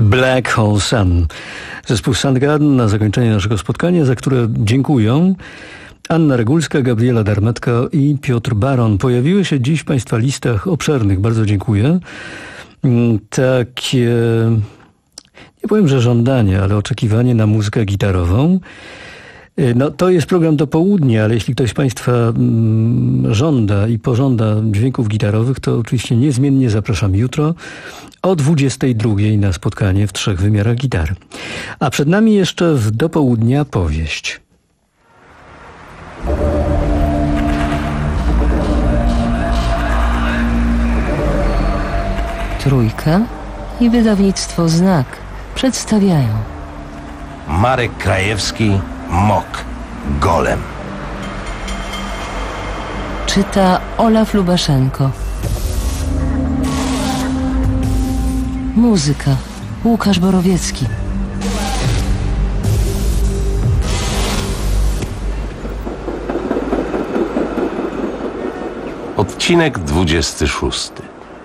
Black Hole Sun. Zespół Soundgarden na zakończenie naszego spotkania, za które dziękują Anna Regulska, Gabriela Darmetka i Piotr Baron. Pojawiły się dziś w Państwa listach obszernych. Bardzo dziękuję. Takie, nie powiem, że żądanie, ale oczekiwanie na muzykę gitarową. No, to jest program do południa, ale jeśli ktoś z Państwa mm, żąda i pożąda dźwięków gitarowych, to oczywiście niezmiennie zapraszam jutro o dwudziestej drugiej na spotkanie w trzech wymiarach gitary. A przed nami jeszcze w do południa powieść. Trójka i wydawnictwo Znak przedstawiają Marek Krajewski, Mok, Golem. Czyta Olaf Lubaszenko. Muzyka Łukasz Borowiecki. Odcinek dwudziesty szósty.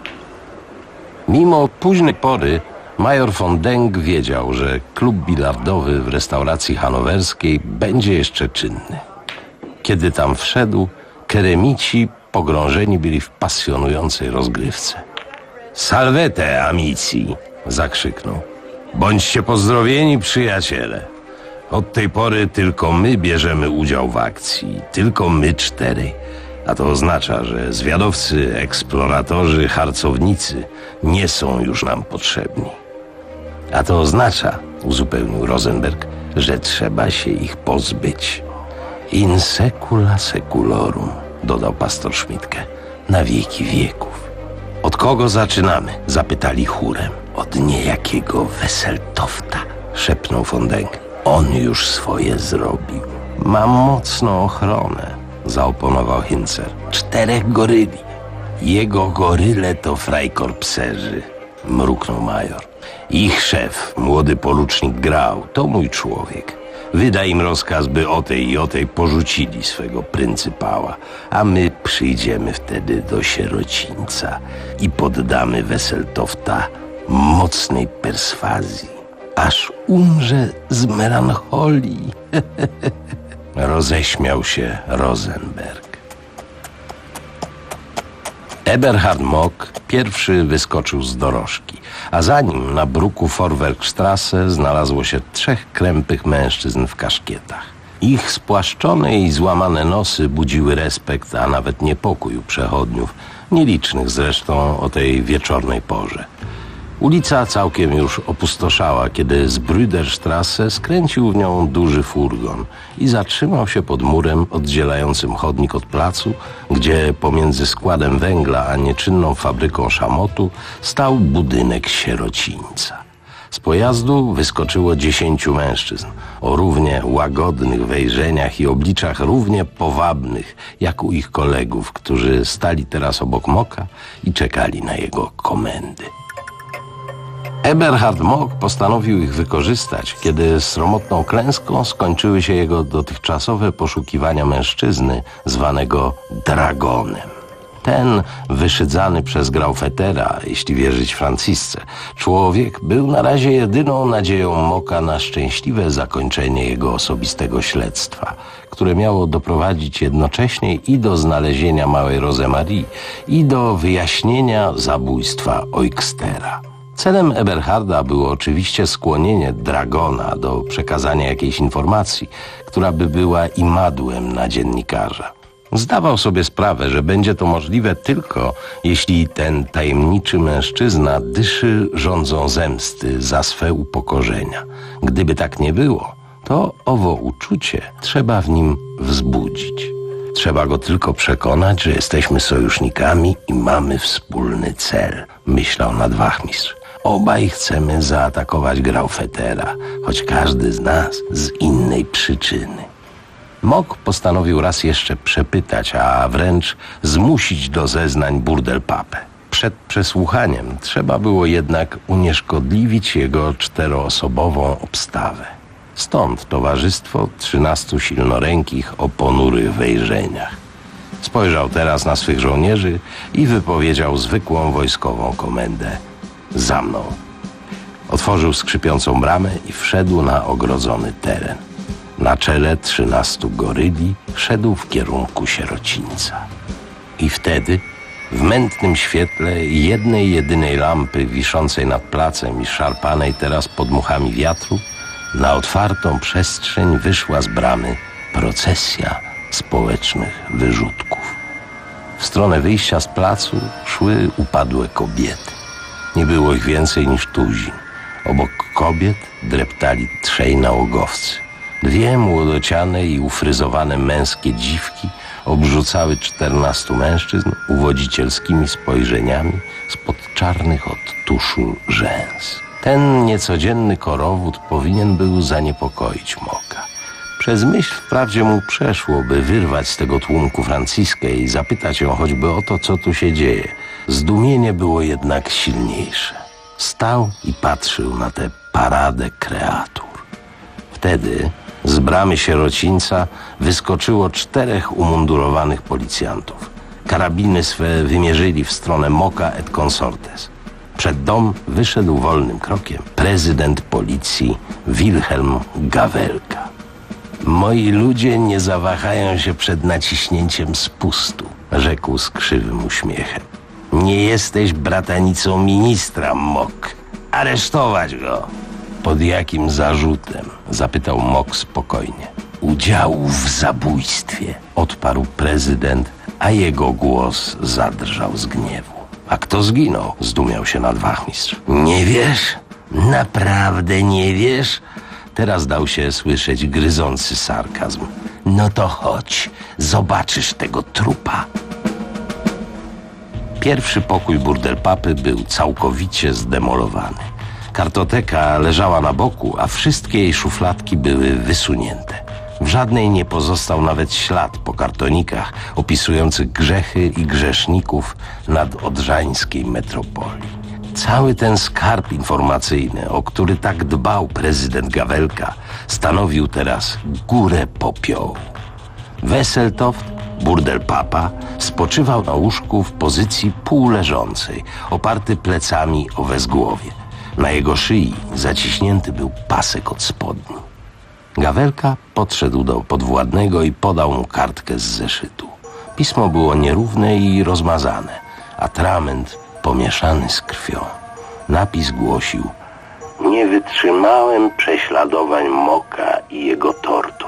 Mimo późnej pory major von Denk wiedział, że klub bilardowy w restauracji hanowerskiej będzie jeszcze czynny. Kiedy tam wszedł, keremici pogrążeni byli w pasjonującej rozgrywce. Salvete, amici! Zakrzyknął. Bądźcie pozdrowieni, przyjaciele. Od tej pory tylko my bierzemy udział w akcji. Tylko my czterej. A to oznacza, że zwiadowcy, eksploratorzy, harcownicy nie są już nam potrzebni. A to oznacza, uzupełnił Rosenberg, że trzeba się ich pozbyć. In secula seculorum, dodał pastor Schmidtke, na wieki wieków. Od kogo zaczynamy? Zapytali chórem. Od niejakiego Wesseltofta, szepnął von Denk. On już swoje zrobił. Mam mocną ochronę, zaoponował Hinzer. Czterech goryli. Jego goryle to frajkorpserzy, mruknął major. Ich szef, młody porucznik Grau, to mój człowiek. Wyda im rozkaz, by o tej i o tej porzucili swego pryncypała, a my przyjdziemy wtedy do sierocińca i poddamy Wesseltofta mocnej perswazji, aż umrze z melancholii. Roześmiał się Rosenberg. Eberhard Mock pierwszy wyskoczył z dorożki, a za nim na bruku Vorwerkstrasse znalazło się trzech krępych mężczyzn w kaszkietach. Ich spłaszczone i złamane nosy budziły respekt, a nawet niepokój u przechodniów, nielicznych zresztą o tej wieczornej porze. Ulica całkiem już opustoszała, kiedy z Brüderstrasse skręcił w nią duży furgon i zatrzymał się pod murem oddzielającym chodnik od placu, gdzie pomiędzy składem węgla a nieczynną fabryką szamotu stał budynek sierocińca. Z pojazdu wyskoczyło dziesięciu mężczyzn o równie łagodnych wejrzeniach i obliczach równie powabnych jak u ich kolegów, którzy stali teraz obok Moka i czekali na jego komendy. Eberhard Mock postanowił ich wykorzystać, kiedy sromotną klęską skończyły się jego dotychczasowe poszukiwania mężczyzny zwanego Dragonem. Ten, wyszydzany przez Graufetera, jeśli wierzyć Francisce, człowiek był na razie jedyną nadzieją Mocka na szczęśliwe zakończenie jego osobistego śledztwa, które miało doprowadzić jednocześnie i do znalezienia małej Rosemarie, i do wyjaśnienia zabójstwa Eukstera. Celem Eberharda było oczywiście skłonienie Dragona do przekazania jakiejś informacji, która by była imadłem na dziennikarza. Zdawał sobie sprawę, że będzie to możliwe tylko, jeśli ten tajemniczy mężczyzna dyszy żądzą zemsty za swe upokorzenia. Gdyby tak nie było, to owo uczucie trzeba w nim wzbudzić. Trzeba go tylko przekonać, że jesteśmy sojusznikami i mamy wspólny cel, myślał nadwachmistrz. Obaj chcemy zaatakować Graufetera, choć każdy z nas z innej przyczyny. Mock postanowił raz jeszcze przepytać, a wręcz zmusić do zeznań Burdelpapę. Przed przesłuchaniem trzeba było jednak unieszkodliwić jego czteroosobową obstawę. Stąd towarzystwo trzynastu silnorękich o ponurych wejrzeniach. Spojrzał teraz na swych żołnierzy i wypowiedział zwykłą wojskową komendę. Za mną. Otworzył skrzypiącą bramę i wszedł na ogrodzony teren. Na czele trzynastu goryli szedł w kierunku sierocińca. I wtedy, w mętnym świetle jednej jedynej lampy wiszącej nad placem i szarpanej teraz podmuchami wiatru, na otwartą przestrzeń wyszła z bramy procesja społecznych wyrzutków. W stronę wyjścia z placu szły upadłe kobiety. Nie było ich więcej niż tuzin. Obok kobiet dreptali trzej nałogowcy. Dwie młodociane i ufryzowane męskie dziwki obrzucały czternastu mężczyzn uwodzicielskimi spojrzeniami spod czarnych od tuszu rzęs. Ten niecodzienny korowód powinien był zaniepokoić Moka. Przez myśl wprawdzie mu przeszło, by wyrwać z tego tłumku Franciskę i zapytać ją choćby o to, co tu się dzieje. Zdumienie było jednak silniejsze. Stał i patrzył na tę paradę kreatur. Wtedy z bramy sierocińca wyskoczyło czterech umundurowanych policjantów. Karabiny swe wymierzyli w stronę Moka et consortes. Przed dom wyszedł wolnym krokiem prezydent policji Wilhelm Gawelka. Moi ludzie nie zawahają się przed naciśnięciem spustu, rzekł z krzywym uśmiechem. Nie jesteś bratanicą ministra, Mok. Aresztować go. Pod jakim zarzutem? Zapytał Mok spokojnie. Udziału w zabójstwie, odparł prezydent, a jego głos zadrżał z gniewu. A kto zginął? Zdumiał się nadwachmistrz. Nie wiesz? Naprawdę nie wiesz? Teraz dał się słyszeć gryzący sarkazm. No to chodź, zobaczysz tego trupa. Pierwszy pokój burdelpapy był całkowicie zdemolowany. Kartoteka leżała na boku, a wszystkie jej szufladki były wysunięte. W żadnej nie pozostał nawet ślad po kartonikach opisujących grzechy i grzeszników nadodrzańskiej metropolii. Cały ten skarb informacyjny, o który tak dbał prezydent Gawelka, stanowił teraz górę popiołu. Wesseltoft, burdelpapa, spoczywał na łóżku w pozycji półleżącej, oparty plecami o wezgłowie. Na jego szyi zaciśnięty był pasek od spodni. Gawelka podszedł do podwładnego i podał mu kartkę z zeszytu. Pismo było nierówne i rozmazane, atrament pomieszany z krwią. Napis głosił: nie wytrzymałem prześladowań Moka i jego tortur.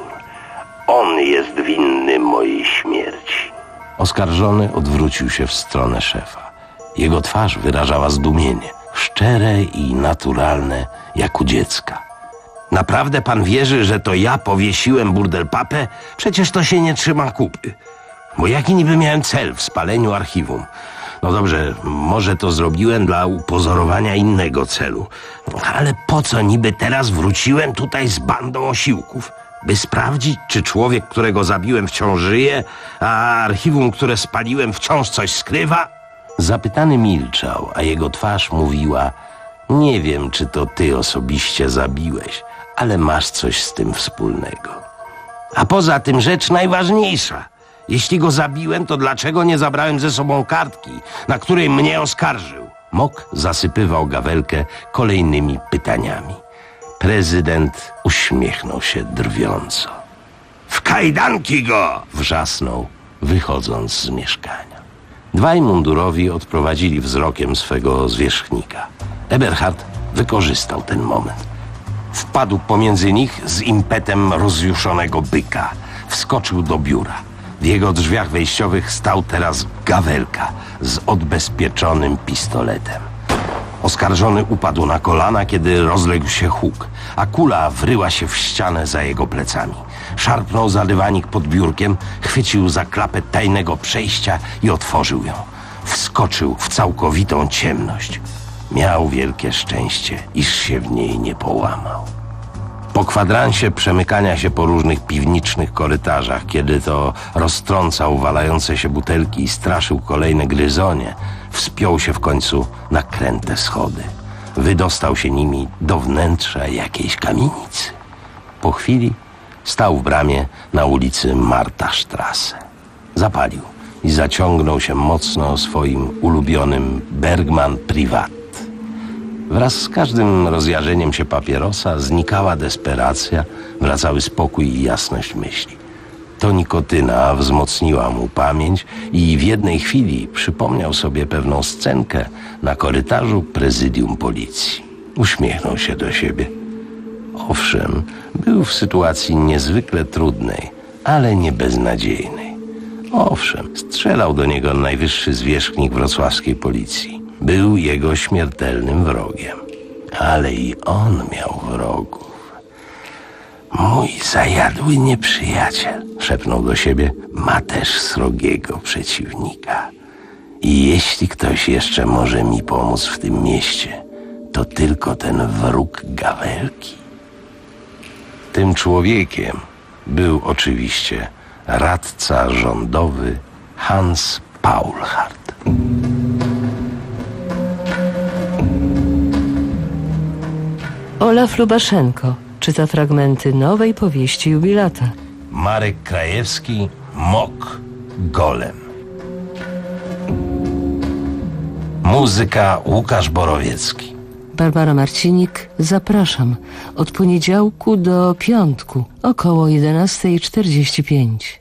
On jest winny mojej śmierci. Oskarżony odwrócił się w stronę szefa. Jego twarz wyrażała zdumienie, szczere i naturalne jak u dziecka. Naprawdę pan wierzy, że to ja powiesiłem burdelpapę? Przecież to się nie trzyma kupy. Bo jaki niby miałem cel w spaleniu archiwum? No dobrze, może to zrobiłem dla upozorowania innego celu. Ale po co niby teraz wróciłem tutaj z bandą osiłków? By sprawdzić, czy człowiek, którego zabiłem, wciąż żyje, a archiwum, które spaliłem, wciąż coś skrywa? Zapytany milczał, a jego twarz mówiła: nie wiem, czy to ty osobiście zabiłeś, ale masz coś z tym wspólnego. A poza tym rzecz najważniejsza. Jeśli go zabiłem, to dlaczego nie zabrałem ze sobą kartki, na której mnie oskarżył? Mok zasypywał Gawelkę kolejnymi pytaniami. Prezydent uśmiechnął się drwiąco. W kajdanki go! Wrzasnął, wychodząc z mieszkania. Dwaj mundurowi odprowadzili wzrokiem swego zwierzchnika. Eberhard wykorzystał ten moment. Wpadł pomiędzy nich z impetem rozjuszonego byka. Wskoczył do biura. W jego drzwiach wejściowych stał teraz Gawelka z odbezpieczonym pistoletem. Oskarżony upadł na kolana, kiedy rozległ się huk, a kula wryła się w ścianę za jego plecami. Szarpnął za dywanik pod biurkiem, chwycił za klapę tajnego przejścia i otworzył ją. Wskoczył w całkowitą ciemność. Miał wielkie szczęście, iż się w niej nie połamał. Po kwadransie przemykania się po różnych piwniczych korytarzach, kiedy to roztrącał walające się butelki i straszył kolejne gryzonie, wspiął się w końcu na kręte schody. Wydostał się nimi do wnętrza jakiejś kamienicy. Po chwili stał w bramie na ulicy Martastrasse. Zapalił i zaciągnął się mocno swoim ulubionym Bergman Privat. Wraz z każdym rozjarzeniem się papierosa znikała desperacja, wracały spokój i jasność myśli. To nikotyna wzmocniła mu pamięć i w jednej chwili przypomniał sobie pewną scenkę na korytarzu prezydium policji. Uśmiechnął się do siebie. Owszem, był w sytuacji niezwykle trudnej, ale nie beznadziejnej. Owszem, strzelał do niego najwyższy zwierzchnik wrocławskiej policji. Był jego śmiertelnym wrogiem. Ale i on miał wrogów. Mój zajadły nieprzyjaciel, szepnął do siebie, ma też srogiego przeciwnika. I jeśli ktoś jeszcze może mi pomóc w tym mieście, to tylko ten wróg Gawelki. Tym człowiekiem był oczywiście radca rządowy Hans Paulhardt. Olaf Lubaszenko czyta fragmenty nowej powieści jubilata. Marek Krajewski, Mok, Golem. Muzyka Łukasz Borowiecki. Barbara Marcinik, zapraszam od poniedziałku do piątku około jedenasta czterdzieści pięć.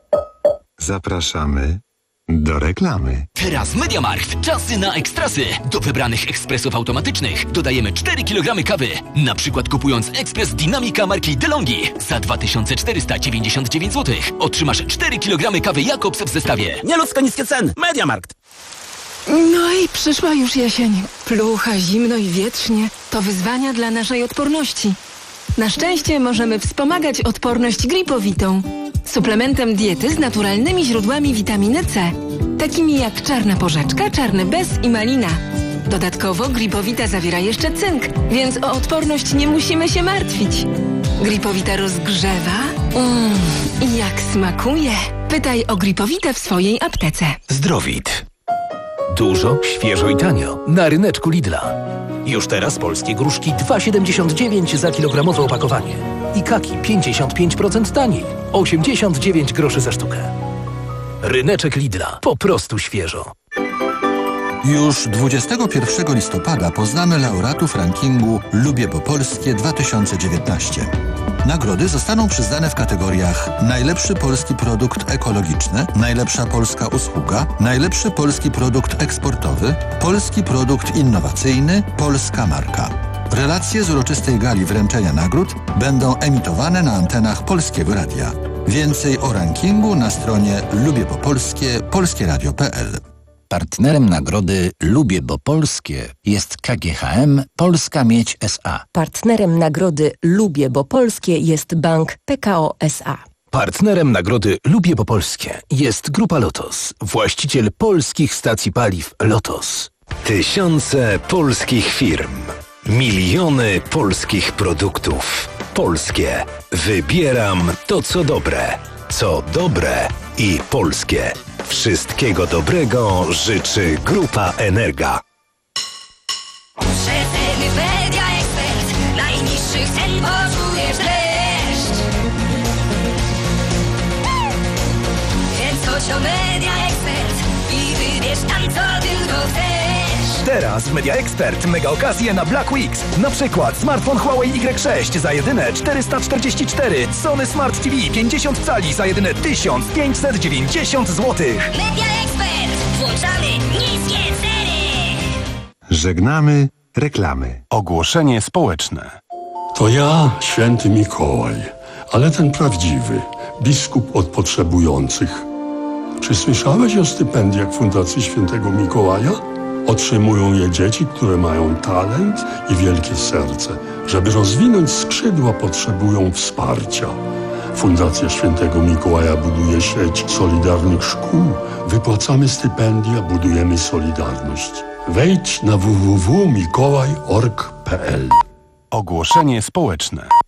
Zapraszamy do reklamy. Teraz MediaMarkt. Czasy na ekstrasy. Do wybranych ekspresów automatycznych dodajemy cztery kilogramy kawy. Na przykład kupując ekspres Dynamika marki DeLonghi za dwa tysiące czterysta dziewięćdziesiąt dziewięć złotych otrzymasz cztery kilogramy kawy Jakobs w zestawie. Nieludzko niskie ceny. MediaMarkt. No i przyszła już jesień. Plucha, zimno i wietrznie. To wyzwania dla naszej odporności. Na szczęście możemy wspomagać odporność gripowitą. Suplementem diety z naturalnymi źródłami witaminy C, takimi jak czarna porzeczka, czarny bez i malina. Dodatkowo gripowita zawiera jeszcze cynk, więc o odporność nie musimy się martwić. Gripowita rozgrzewa. Mmm, i jak smakuje. Pytaj o gripowitę w swojej aptece. Zdrowit. Dużo, świeżo i tanio. Na ryneczku Lidla. Już teraz polskie gruszki dwa siedemdziesiąt dziewięć za kilogramowe opakowanie. I kaki pięćdziesiąt pięć procent taniej. osiemdziesiąt dziewięć groszy za sztukę. Ryneczek Lidla. Po prostu świeżo. Już dwudziestego pierwszego listopada poznamy laureatów rankingu Lubię Bo Polskie dwa tysiące dziewiętnaście. Nagrody zostaną przyznane w kategoriach najlepszy polski produkt ekologiczny, najlepsza polska usługa, najlepszy polski produkt eksportowy, polski produkt innowacyjny, polska marka. Relacje z uroczystej gali wręczenia nagród będą emitowane na antenach Polskiego Radia. Więcej o rankingu na stronie lubię bo polskie polskie radio kropka p l. Partnerem nagrody Lubię Bo Polskie jest K G H M Polska Miedź S A. Partnerem nagrody Lubię Bo Polskie jest Bank P K O S A. Partnerem nagrody Lubię Bo Polskie jest Grupa Lotos, właściciel polskich stacji paliw Lotos. Tysiące polskich firm, miliony polskich produktów. Polskie. Wybieram to, co dobre. Co dobre i polskie. Wszystkiego dobrego życzy Grupa Energa. Przeceny Media Expert. Najniższych cen poczujesz dreszcz. Więc chodź do Media Expert i wybierz tam, co tylko chcesz. Teraz w Media Expert mega okazje na Black Weeks. Na przykład smartfon Huawei Y sześć za jedyne czterysta czterdzieści cztery, Sony Smart T V pięćdziesiąt cali za jedyne tysiąc pięćset dziewięćdziesiąt złotych. Media Expert. Włączamy niskie ceny. Żegnamy reklamy. Ogłoszenie społeczne. To ja, święty Mikołaj, ale ten prawdziwy, biskup od potrzebujących. Czy słyszałeś o stypendiach Fundacji Świętego Mikołaja? Otrzymują je dzieci, które mają talent i wielkie serce. Żeby rozwinąć skrzydła, potrzebują wsparcia. Fundacja Świętego Mikołaja buduje sieć solidarnych szkół. Wypłacamy stypendia, budujemy solidarność. Wejdź na w w w kropka mikołaj kropka org kropka p l. Ogłoszenie społeczne.